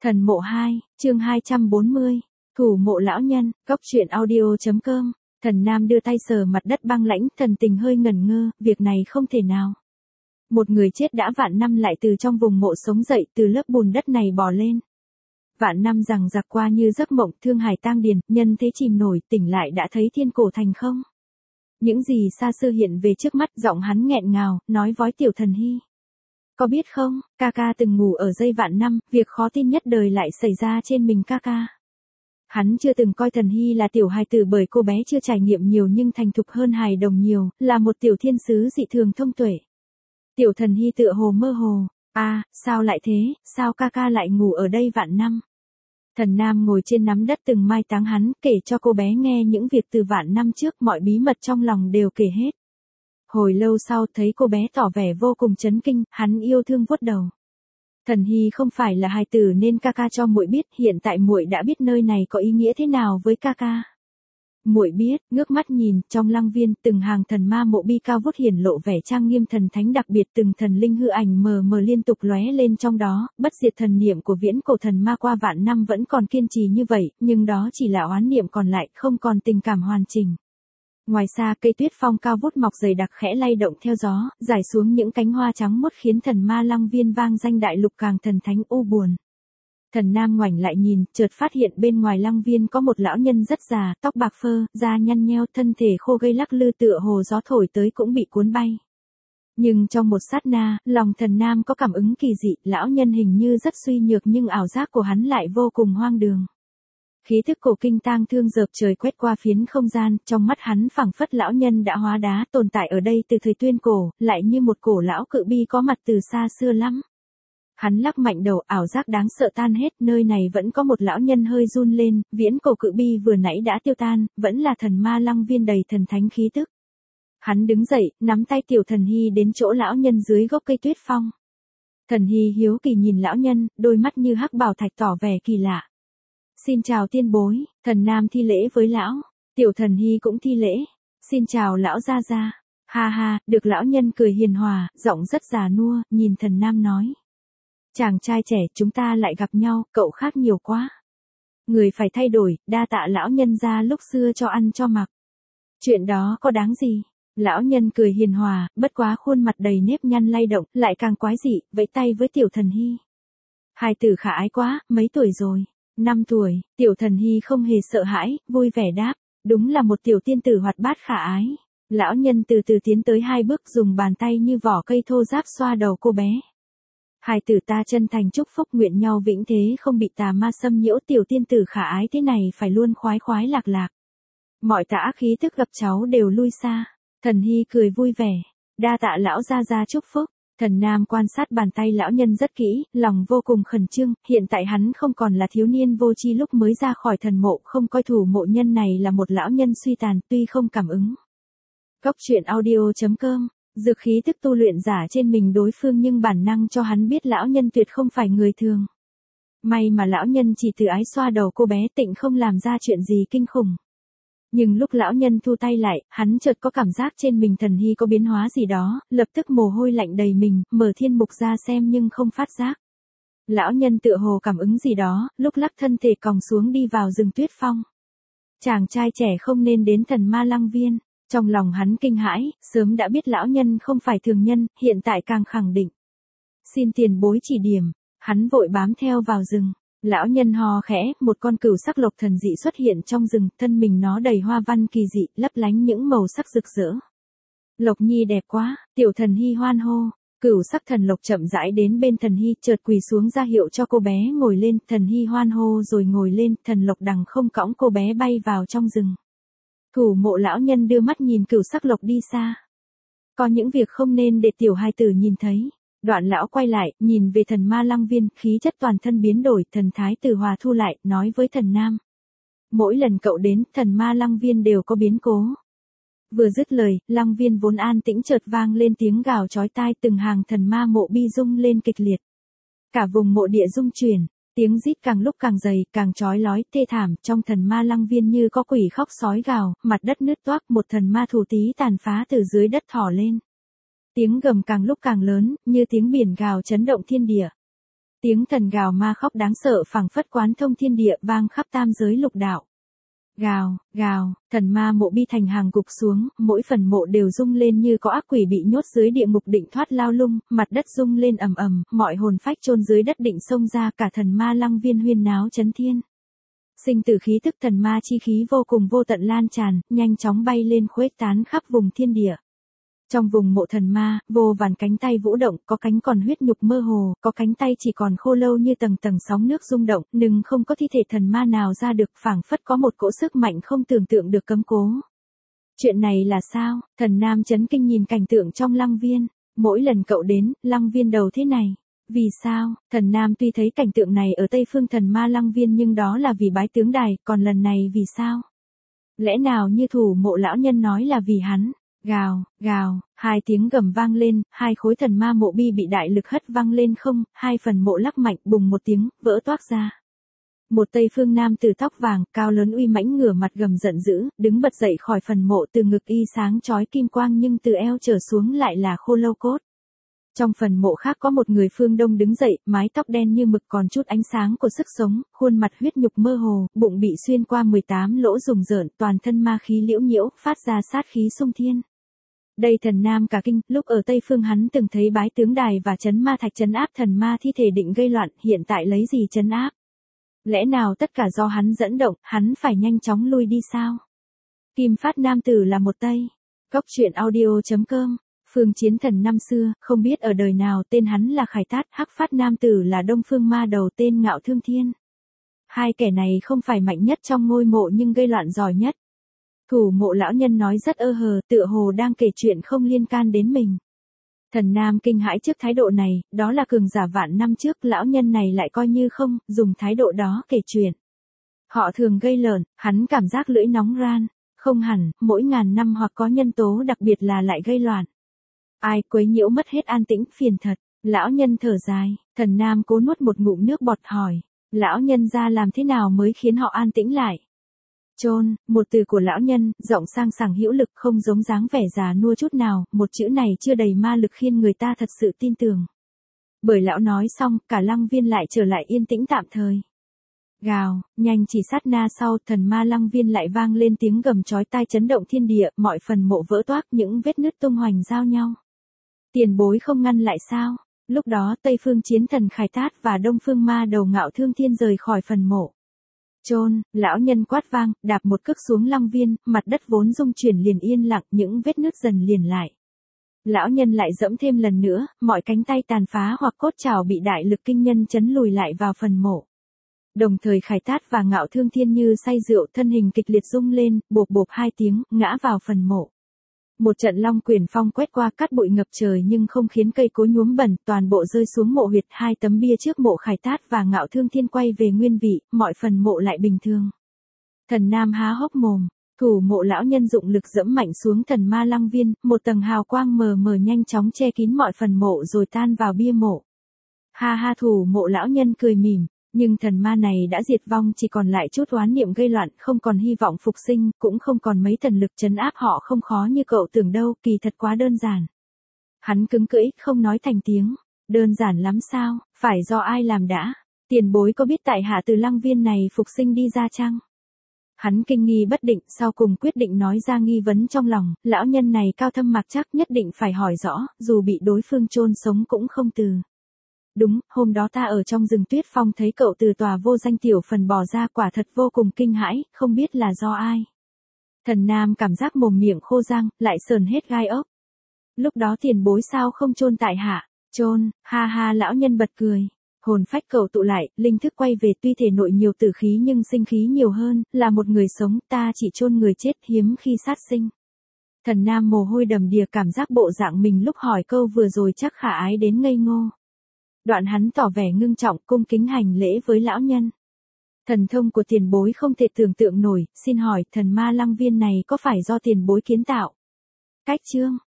Thần mộ 2, chương 240, thủ mộ lão nhân, góc truyện audio.com. Thần Nam đưa tay sờ mặt đất băng lãnh, thần tình hơi ngẩn ngơ, việc này không thể nào. Một người chết đã vạn năm lại từ trong vùng mộ sống dậy, từ lớp bùn đất này bò lên. Vạn năm rằng giặc qua như giấc mộng, thương hải tang điền, nhân thế chìm nổi, tỉnh lại đã thấy thiên cổ thành không. Những gì xa xưa hiện về trước mắt, giọng hắn nghẹn ngào, nói với Tiểu Thần Hy. Có biết không, ca ca từng ngủ ở dây vạn năm, việc khó tin nhất đời lại xảy ra trên mình ca ca. Hắn chưa từng coi Thần Hy là tiểu hài tử bởi cô bé chưa trải nghiệm nhiều nhưng thành thục hơn hài đồng nhiều, là một tiểu thiên sứ dị thường thông tuệ. Tiểu Thần Hy tựa hồ mơ hồ, sao lại thế, sao ca ca lại ngủ ở đây vạn năm. Thần Nam ngồi trên nắm đất từng mai táng hắn, kể cho cô bé nghe những việc từ vạn năm trước, mọi bí mật trong lòng đều kể hết. Hồi lâu sau thấy cô bé tỏ vẻ vô cùng chấn kinh, hắn yêu thương vuốt đầu. Thần Hy không phải là hài tử nên ca ca cho muội biết, hiện tại muội đã biết nơi này có ý nghĩa thế nào với ca ca. Muội biết, ngước mắt nhìn, trong lăng viên, từng hàng thần ma mộ bi cao vút hiển lộ vẻ trang nghiêm thần thánh đặc biệt, từng thần linh hư ảnh mờ mờ liên tục lóe lên trong đó, bất diệt thần niệm của viễn cổ thần ma qua vạn năm vẫn còn kiên trì như vậy, nhưng đó chỉ là oán niệm còn lại, không còn tình cảm hoàn chỉnh. Ngoài xa cây tuyết phong cao vút mọc dày đặc khẽ lay động theo gió, rải xuống những cánh hoa trắng muốt khiến thần ma lăng viên vang danh đại lục càng thần thánh u buồn. Thần Nam ngoảnh lại nhìn, chợt phát hiện bên ngoài lăng viên có một lão nhân rất già, tóc bạc phơ, da nhăn nheo, thân thể khô gầy lắc lư tựa hồ gió thổi tới cũng bị cuốn bay. Nhưng trong một sát na, lòng thần Nam có cảm ứng kỳ dị, lão nhân hình như rất suy nhược nhưng ảo giác của hắn lại vô cùng hoang đường. Khí thức cổ kinh tang thương dợp trời quét qua phiến không gian, trong mắt hắn phảng phất lão nhân đã hóa đá tồn tại ở đây từ thời tuyên cổ, lại như một cổ lão cự bi có mặt từ xa xưa lắm. Hắn lắc mạnh đầu, ảo giác đáng sợ tan hết, nơi này vẫn có một lão nhân hơi run lên, viễn cổ cự bi vừa nãy đã tiêu tan, vẫn là thần ma lăng viên đầy thần thánh khí tức. Hắn đứng dậy, nắm tay Tiểu Thần Hy đến chỗ lão nhân dưới gốc cây tuyết phong. Thần Hy hiếu kỳ nhìn lão nhân, đôi mắt như hắc bảo thạch tỏ vẻ kỳ lạ. Xin chào tiên bối, thần Nam thi lễ với lão, Tiểu Thần Hy cũng thi lễ, xin chào lão gia gia. Ha ha, được lão nhân cười hiền hòa, giọng rất già nua, nhìn thần Nam nói. Chàng trai trẻ, chúng ta lại gặp nhau, cậu khác nhiều quá. Người phải thay đổi, đa tạ lão nhân gia lúc xưa cho ăn cho mặc. Chuyện đó có đáng gì? Lão nhân cười hiền hòa, bất quá khuôn mặt đầy nếp nhăn lay động, lại càng quái dị, vẫy tay với Tiểu Thần Hy. Hài tử khả ái quá, mấy tuổi rồi? 5 tuổi, Tiểu Thần Hy không hề sợ hãi, vui vẻ đáp, đúng là một tiểu tiên tử hoạt bát khả ái. Lão nhân từ từ tiến tới 2 bước, dùng bàn tay như vỏ cây thô ráp xoa đầu cô bé. Hài tử ta chân thành chúc phúc, nguyện nhau vĩnh thế không bị tà ma xâm nhiễu, tiểu tiên tử khả ái thế này phải luôn khoái khoái lạc lạc. Mọi tà khí tức gặp cháu đều lui xa. Thần Hy cười vui vẻ, đa tạ lão gia gia chúc phúc. Thần Nam quan sát bàn tay lão nhân rất kỹ, lòng vô cùng khẩn trương, hiện tại hắn không còn là thiếu niên vô tri lúc mới ra khỏi thần mộ, không coi thủ mộ nhân này là một lão nhân suy tàn, tuy không cảm ứng. Góc truyện audio.com, dược khí tức tu luyện giả trên mình đối phương nhưng bản năng cho hắn biết lão nhân tuyệt không phải người thường. May mà lão nhân chỉ từ ái xoa đầu cô bé, tịnh không làm ra chuyện gì kinh khủng. Nhưng lúc lão nhân thu tay lại, hắn chợt có cảm giác trên mình Thần Hy có biến hóa gì đó, lập tức mồ hôi lạnh đầy mình, mở thiên mục ra xem nhưng không phát giác. Lão nhân tựa hồ cảm ứng gì đó, lúc lắc thân thể còng xuống đi vào rừng tuyết phong. Chàng trai trẻ không nên đến thần ma lăng viên, trong lòng hắn kinh hãi, sớm đã biết lão nhân không phải thường nhân, hiện tại càng khẳng định. Xin tiền bối chỉ điểm, hắn vội bám theo vào rừng. Lão nhân hò khẽ, một con cừu sắc lộc thần dị xuất hiện trong rừng, thân mình nó đầy hoa văn kỳ dị, lấp lánh những màu sắc rực rỡ. Lộc nhi đẹp quá, Tiểu Thần Hy hoan hô. Cừu sắc thần lộc chậm rãi đến bên Thần Hy, chợt quỳ xuống ra hiệu cho cô bé ngồi lên, Thần Hy hoan hô rồi ngồi lên, thần lộc đằng không cõng cô bé bay vào trong rừng. Thủ mộ lão nhân đưa mắt nhìn cừu sắc lộc đi xa. Có những việc không nên để tiểu hài tử nhìn thấy. Đoạn lão quay lại, nhìn về thần ma lăng viên, khí chất toàn thân biến đổi, thần thái từ hòa thu lại, nói với thần Nam. Mỗi lần cậu đến, thần ma lăng viên đều có biến cố. Vừa dứt lời, lăng viên vốn an tĩnh chợt vang lên tiếng gào chói tai, từng hàng thần ma mộ bi rung lên kịch liệt. Cả vùng mộ địa rung chuyển, tiếng rít càng lúc càng dày, càng chói lói, thê thảm, trong thần ma lăng viên như có quỷ khóc sói gào, mặt đất nứt toác, một thần ma thù tí tàn phá từ dưới đất thỏ lên. Tiếng gầm càng lúc càng lớn, như tiếng biển gào chấn động thiên địa. Tiếng thần gào ma khóc đáng sợ phảng phất quán thông thiên địa vang khắp tam giới lục đạo. Gào, gào, thần ma mộ bi thành hàng gục xuống, mỗi phần mộ đều rung lên như có ác quỷ bị nhốt dưới địa ngục định thoát lao lung, mặt đất rung lên ầm ầm, mọi hồn phách chôn dưới đất định xông ra, cả thần ma lăng viên huyên náo chấn thiên. Sinh tử khí tức thần ma chi khí vô cùng vô tận lan tràn, nhanh chóng bay lên khuếch tán khắp vùng thiên địa. Trong vùng mộ thần ma, vô vàn cánh tay vũ động, có cánh còn huyết nhục mơ hồ, có cánh tay chỉ còn khô lâu như tầng tầng sóng nước rung động, nhưng không có thi thể thần ma nào ra được, phảng phất có một cỗ sức mạnh không tưởng tượng được cấm cố. Chuyện này là sao? Thần Nam chấn kinh nhìn cảnh tượng trong lăng viên, mỗi lần cậu đến, lăng viên đầu thế này. Vì sao? Thần Nam tuy thấy cảnh tượng này ở Tây Phương thần ma lăng viên nhưng đó là vì bái tướng đài, còn lần này vì sao? Lẽ nào như thủ mộ lão nhân nói là vì hắn? Gào, gào, hai tiếng gầm vang lên, hai khối thần ma mộ bi bị đại lực hất văng lên không, hai phần mộ lắc mạnh bùng một tiếng, vỡ toác ra. Một Tây Phương nam tử tóc vàng, cao lớn uy mãnh ngửa mặt gầm giận dữ, đứng bật dậy khỏi phần mộ, từ ngực y sáng chói kim quang nhưng từ eo trở xuống lại là khô lâu cốt. Trong phần mộ khác có một người phương Đông đứng dậy, mái tóc đen như mực còn chút ánh sáng của sức sống, khuôn mặt huyết nhục mơ hồ, bụng bị xuyên qua 18 lỗ rùng rợn, toàn thân ma khí liễu nhiễu, phát ra sát khí xung thiên. Đây thần Nam cả kinh, lúc ở Tây Phương hắn từng thấy bái tướng đài và trấn ma thạch trấn áp thần ma thi thể định gây loạn, hiện tại lấy gì trấn áp? Lẽ nào tất cả do hắn dẫn động, hắn phải nhanh chóng lui đi sao? Kim Phát nam tử là một Tây. Góc truyện audio.com. Phương chiến thần năm xưa, không biết ở đời nào tên hắn là Khải Tát, Hắc Phát nam tử là Đông Phương ma đầu tên Ngạo Thương Thiên. Hai kẻ này không phải mạnh nhất trong ngôi mộ nhưng gây loạn giỏi nhất. Thủ mộ lão nhân nói rất ơ hờ, tựa hồ đang kể chuyện không liên can đến mình. Thần Nam kinh hãi trước thái độ này, đó là cường giả vạn năm trước, lão nhân này lại coi như không, dùng thái độ đó kể chuyện. Họ thường gây lợn, hắn cảm giác lưỡi nóng ran, không hẳn, mỗi ngàn năm hoặc có nhân tố đặc biệt là lại gây loạn. Ai quấy nhiễu mất hết an tĩnh, phiền thật. Lão nhân thở dài, thần Nam cố nuốt một ngụm nước bọt hỏi, lão nhân ra làm thế nào mới khiến họ an tĩnh lại? Chôn, một từ của lão nhân, giọng sang sảng hữu lực không giống dáng vẻ già nua chút nào, một chữ này chưa đầy ma lực khiến người ta thật sự tin tưởng. Bởi lão nói xong, cả lăng viên lại trở lại yên tĩnh tạm thời. Gào, nhanh chỉ sát na sau, thần ma lăng viên lại vang lên tiếng gầm chói tai chấn động thiên địa, mọi phần mộ vỡ toác, những vết nứt tung hoành giao nhau. Tiền bối không ngăn lại sao? Lúc đó Tây Phương chiến thần Khải Tát và Đông Phương ma đầu Ngạo Thương Thiên rời khỏi phần mộ. Chôn, lão nhân quát vang, đạp một cước xuống lăng viên, mặt đất vốn rung chuyển liền yên lặng, những vết nứt dần liền lại. Lão nhân lại dẫm thêm lần nữa, mọi cánh tay tàn phá hoặc cốt chảo bị đại lực kinh nhân chấn lùi lại vào phần mộ. Đồng thời Khải Tát và Ngạo Thương Thiên như say rượu, thân hình kịch liệt rung lên, bộp bộp hai tiếng, ngã vào phần mộ. Một trận long quyền phong quét qua, cát bụi ngập trời nhưng không khiến cây cối nhuốm bẩn, toàn bộ rơi xuống mộ huyệt, hai tấm bia trước mộ Khải Tát và Ngạo Thương Thiên quay về nguyên vị, mọi phần mộ lại bình thường. Thần Nam há hốc mồm, thủ mộ lão nhân dụng lực dẫm mạnh xuống thần ma lăng viên, một tầng hào quang mờ mờ nhanh chóng che kín mọi phần mộ rồi tan vào bia mộ. Ha ha, thủ mộ lão nhân cười mỉm. Nhưng thần ma này đã diệt vong, chỉ còn lại chút oán niệm gây loạn, không còn hy vọng phục sinh, cũng không còn mấy thần lực trấn áp họ, không khó như cậu tưởng đâu, kỳ thật quá đơn giản. Hắn cứng cỡi, không nói thành tiếng. Đơn giản lắm sao, phải do ai làm đã? Tiền bối có biết tại hạ từ lăng viên này phục sinh đi ra chăng? Hắn kinh nghi bất định, sau cùng quyết định nói ra nghi vấn trong lòng, lão nhân này cao thâm mạc chắc, nhất định phải hỏi rõ, dù bị đối phương chôn sống cũng không từ. Đúng, hôm đó ta ở trong rừng tuyết phong thấy cậu từ tòa vô danh tiểu phần bò ra, quả thật vô cùng kinh hãi, không biết là do ai. Thần Nam cảm giác mồm miệng khô răng, lại sờn hết gai ốc. Lúc đó tiền bối sao không chôn tại hạ? Chôn, ha ha, lão nhân bật cười. Hồn phách cậu tụ lại, linh thức quay về, tuy thể nội nhiều tử khí nhưng sinh khí nhiều hơn, là một người sống, ta chỉ chôn người chết, hiếm khi sát sinh. Thần Nam mồ hôi đầm đìa, cảm giác bộ dạng mình lúc hỏi câu vừa rồi chắc khả ái đến ngây ngô. Đoạn hắn tỏ vẻ ngưng trọng, cung kính hành lễ với lão nhân. Thần thông của tiền bối không thể tưởng tượng nổi, xin hỏi thần ma lăng viên này có phải do tiền bối kiến tạo? Cách chương,